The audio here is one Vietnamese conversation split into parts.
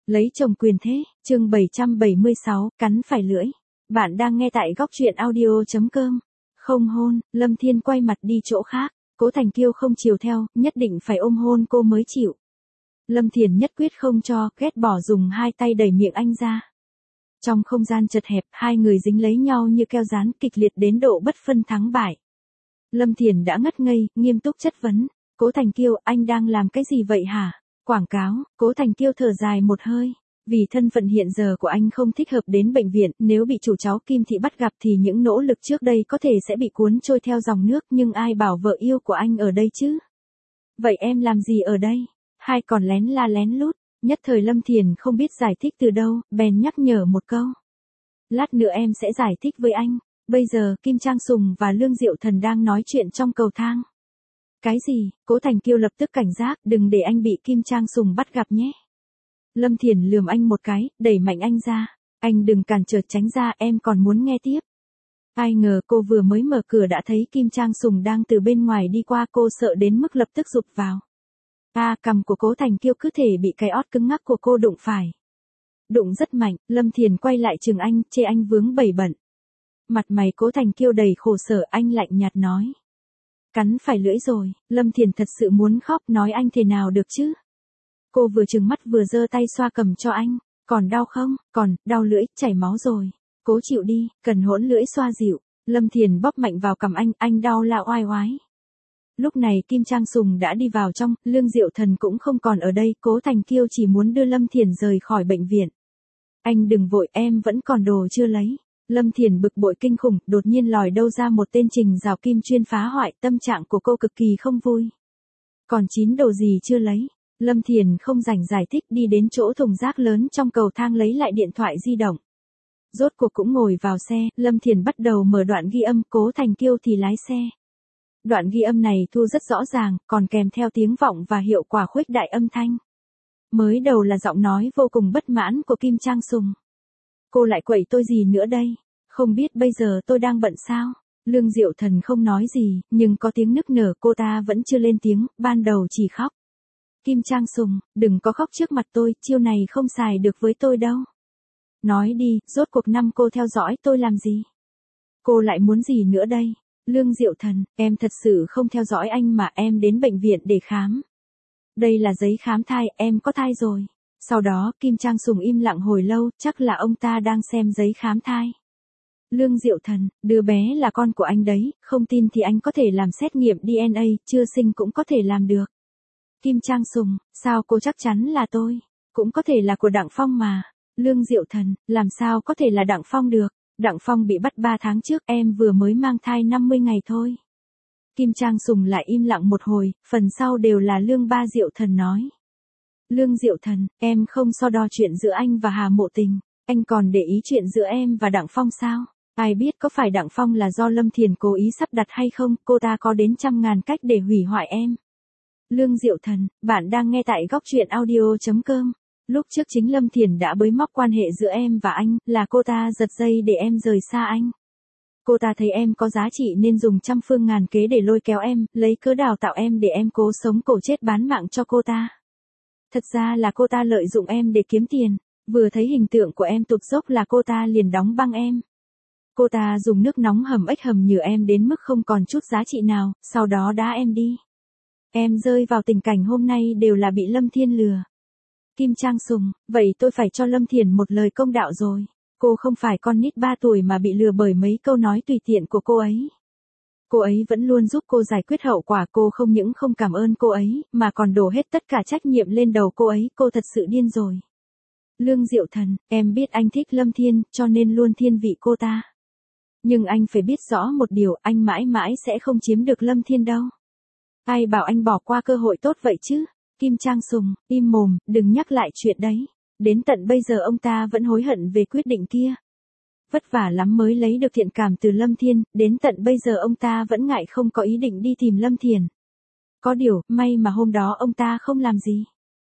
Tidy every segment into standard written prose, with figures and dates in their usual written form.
Lấy chồng quyền thế, chương 776, cắn phải lưỡi. Bạn đang nghe tại góc truyện audio.com. Không hôn, Lâm Thiên quay mặt đi chỗ khác, Cố Thành Kiêu không chiều theo, nhất định phải ôm hôn cô mới chịu. Lâm Thiền nhất quyết không cho, ghét bỏ dùng hai tay đẩy miệng anh ra. Trong không gian chật hẹp, hai người dính lấy nhau như keo dán, kịch liệt đến độ bất phân thắng bại. Lâm Thiền đã ngất ngây, nghiêm túc chất vấn. Cố Thành Kiêu, anh đang làm cái gì vậy hả? Quảng cáo, Cố Thành Kiêu thở dài một hơi. Vì thân phận hiện giờ của anh không thích hợp đến bệnh viện, nếu bị chủ cháu Kim Thị bắt gặp thì những nỗ lực trước đây có thể sẽ bị cuốn trôi theo dòng nước, nhưng ai bảo vợ yêu của anh ở đây chứ? Vậy em làm gì ở đây? Hai còn lén la lén lút, nhất thời Lâm Thiền không biết giải thích từ đâu, bèn nhắc nhở một câu. Lát nữa em sẽ giải thích với anh, bây giờ Kim Trang Sùng và Lương Diệu Thần đang nói chuyện trong cầu thang. Cái gì? Cố Thành Kiêu lập tức cảnh giác, đừng để anh bị Kim Trang Sùng bắt gặp nhé. Lâm Thiền lườm anh một cái, đẩy mạnh anh ra. Anh đừng cản trở, tránh ra, em còn muốn nghe tiếp. Ai ngờ cô vừa mới mở cửa đã thấy Kim Trang Sùng đang từ bên ngoài đi qua, cô sợ đến mức lập tức rụt vào. Cằm của Cố Thành Kiêu cứ thể bị cái ót cứng ngắc của cô đụng phải. Đụng rất mạnh, Lâm Thiền quay lại chừng anh, chê anh vướng bẩy bận. Mặt mày Cố Thành Kiêu đầy khổ sở, anh lạnh nhạt nói. Cắn phải lưỡi rồi, Lâm Thiền thật sự muốn khóc, nói anh thế nào được chứ. Cô vừa trừng mắt vừa giơ tay xoa cầm cho anh. Còn đau không? Còn, đau lưỡi, chảy máu rồi. Cố chịu đi, cần hỗn lưỡi xoa dịu. Lâm Thiền bóp mạnh vào cằm anh đau la oai oái. Lúc này Kim Trang Sùng đã đi vào trong, Lương Diệu Thần cũng không còn ở đây, Cố Thành Kiêu chỉ muốn đưa Lâm Thiền rời khỏi bệnh viện. Anh đừng vội, em vẫn còn đồ chưa lấy. Lâm Thiền bực bội kinh khủng, đột nhiên lòi đâu ra một tên Trình Rào Kim chuyên phá hoại, tâm trạng của cô cực kỳ không vui. Còn 9 đồ gì chưa lấy? Lâm Thiền không rảnh giải thích, đi đến chỗ thùng rác lớn trong cầu thang lấy lại điện thoại di động. Rốt cuộc cũng ngồi vào xe, Lâm Thiền bắt đầu mở đoạn ghi âm, Cố Thành Kiêu thì lái xe. Đoạn ghi âm này thu rất rõ ràng, còn kèm theo tiếng vọng và hiệu quả khuếch đại âm thanh. Mới đầu là giọng nói vô cùng bất mãn của Kim Trang Sùng. Cô lại quậy tôi gì nữa đây? Không biết bây giờ tôi đang bận sao? Lương Diệu Thần không nói gì, nhưng có tiếng nức nở, cô ta vẫn chưa lên tiếng, ban đầu chỉ khóc. Kim Trang Sùng, đừng có khóc trước mặt tôi, chiêu này không xài được với tôi đâu. Nói đi, rốt cuộc năm cô theo dõi tôi làm gì? Cô lại muốn gì nữa đây? Lương Diệu Thần, em thật sự không theo dõi anh mà, em đến bệnh viện để khám. Đây là giấy khám thai, em có thai rồi. Sau đó Kim Trang Sùng im lặng hồi lâu, chắc là ông ta đang xem giấy khám thai. Lương Diệu Thần, đứa bé là con của anh đấy, không tin thì anh có thể làm xét nghiệm DNA, chưa sinh cũng có thể làm được. Kim Trang Sùng, sao cô chắc chắn là tôi? Cũng có thể là của Đặng Phong mà. Lương Diệu Thần, làm sao có thể là Đặng Phong được? Đặng Phong bị bắt 3 tháng trước, em vừa mới mang thai 50 ngày thôi. Kim Trang Sùng lại im lặng một hồi, phần sau đều là Lương Ba Diệu Thần nói. Lương Diệu Thần, em không so đo chuyện giữa anh và Hà Mộ Tình, anh còn để ý chuyện giữa em và Đặng Phong sao? Ai biết có phải Đặng Phong là do Lâm Thiền cố ý sắp đặt hay không, cô ta có đến trăm ngàn cách để hủy hoại em. Lương Diệu Thần, bạn đang nghe tại góc truyện audio.com. Lúc trước chính Lâm Thiền đã bới móc quan hệ giữa em và anh, là cô ta giật dây để em rời xa anh. Cô ta thấy em có giá trị nên dùng trăm phương ngàn kế để lôi kéo em, lấy cớ đào tạo em để em cố sống cổ chết bán mạng cho cô ta. Thật ra là cô ta lợi dụng em để kiếm tiền, vừa thấy hình tượng của em tụt dốc là cô ta liền đóng băng em. Cô ta dùng nước nóng hầm ếch hầm nhựa em đến mức không còn chút giá trị nào, sau đó đá em đi. Em rơi vào tình cảnh hôm nay đều là bị Lâm Thiên lừa. Kim Trang Sùng, vậy tôi phải cho Lâm Thiền một lời công đạo rồi. Cô không phải con nít 3 tuổi mà bị lừa bởi mấy câu nói tùy tiện của cô ấy. Cô ấy vẫn luôn giúp cô giải quyết hậu quả, cô không những không cảm ơn cô ấy, mà còn đổ hết tất cả trách nhiệm lên đầu cô ấy, cô thật sự điên rồi. Lương Diệu Thần, em biết anh thích Lâm Thiên, cho nên luôn thiên vị cô ta. Nhưng anh phải biết rõ một điều, anh mãi mãi sẽ không chiếm được Lâm Thiên đâu. Ai bảo anh bỏ qua cơ hội tốt vậy chứ? Kim Trang Sùng, im mồm, đừng nhắc lại chuyện đấy. Đến tận bây giờ ông ta vẫn hối hận về quyết định kia. Vất vả lắm mới lấy được thiện cảm từ Lâm Thiên, đến tận bây giờ ông ta vẫn ngại không có ý định đi tìm Lâm Thiền. Có điều, may mà hôm đó ông ta không làm gì.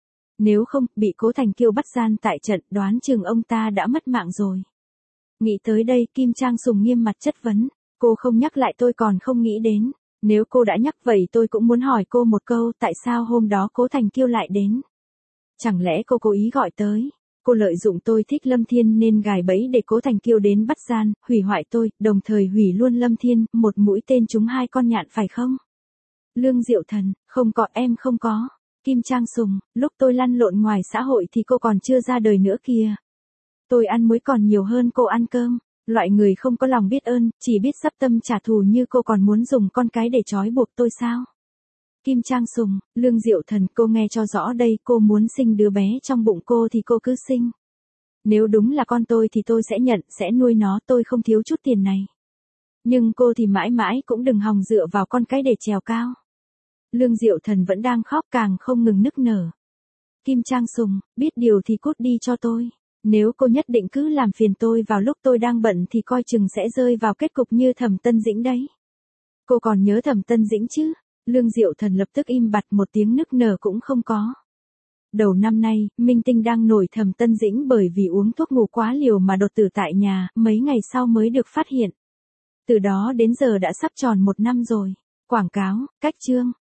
Nếu không, bị Cố Thành Kiêu bắt gian tại trận, đoán chừng ông ta đã mất mạng rồi. Nghĩ tới đây, Kim Trang Sùng nghiêm mặt chất vấn. Cô không nhắc lại tôi còn không nghĩ đến. Nếu cô đã nhắc vậy tôi cũng muốn hỏi cô một câu, tại sao hôm đó Cố Thành Kiêu lại đến? Chẳng lẽ cô cố ý gọi tới? Cô lợi dụng tôi thích Lâm Thiên nên gài bẫy để Cố Thành Kiêu đến bắt gian, hủy hoại tôi, đồng thời hủy luôn Lâm Thiên, một mũi tên trúng 2 con nhạn phải không? Lương Diệu Thần, không có, em không có. Kim Trang Sùng, lúc tôi lăn lộn ngoài xã hội thì cô còn chưa ra đời nữa kìa. Tôi ăn muối còn nhiều hơn cô ăn cơm. Loại người không có lòng biết ơn, chỉ biết dắp tâm trả thù như cô còn muốn dùng con cái để trói buộc tôi sao? Kim Trang Sùng, Lương Diệu Thần, cô nghe cho rõ đây, cô muốn sinh đứa bé trong bụng cô thì cô cứ sinh. Nếu đúng là con tôi thì tôi sẽ nhận, sẽ nuôi nó, tôi không thiếu chút tiền này. Nhưng cô thì mãi mãi cũng đừng hòng dựa vào con cái để trèo cao. Lương Diệu Thần vẫn đang khóc càng không ngừng nức nở. Kim Trang Sùng, biết điều thì cút đi cho tôi. Nếu cô nhất định cứ làm phiền tôi vào lúc tôi đang bận thì coi chừng sẽ rơi vào kết cục như Thẩm Tân Dĩnh đấy. Cô còn nhớ Thẩm Tân Dĩnh chứ? Lương Diệu Thần lập tức im bặt, một tiếng nức nở cũng không có. Đầu năm nay, minh tinh đang nổi Thẩm Tân Dĩnh bởi vì uống thuốc ngủ quá liều mà đột tử tại nhà, mấy ngày sau mới được phát hiện. Từ đó đến giờ đã sắp tròn 1 năm rồi. Quảng cáo, cách chương.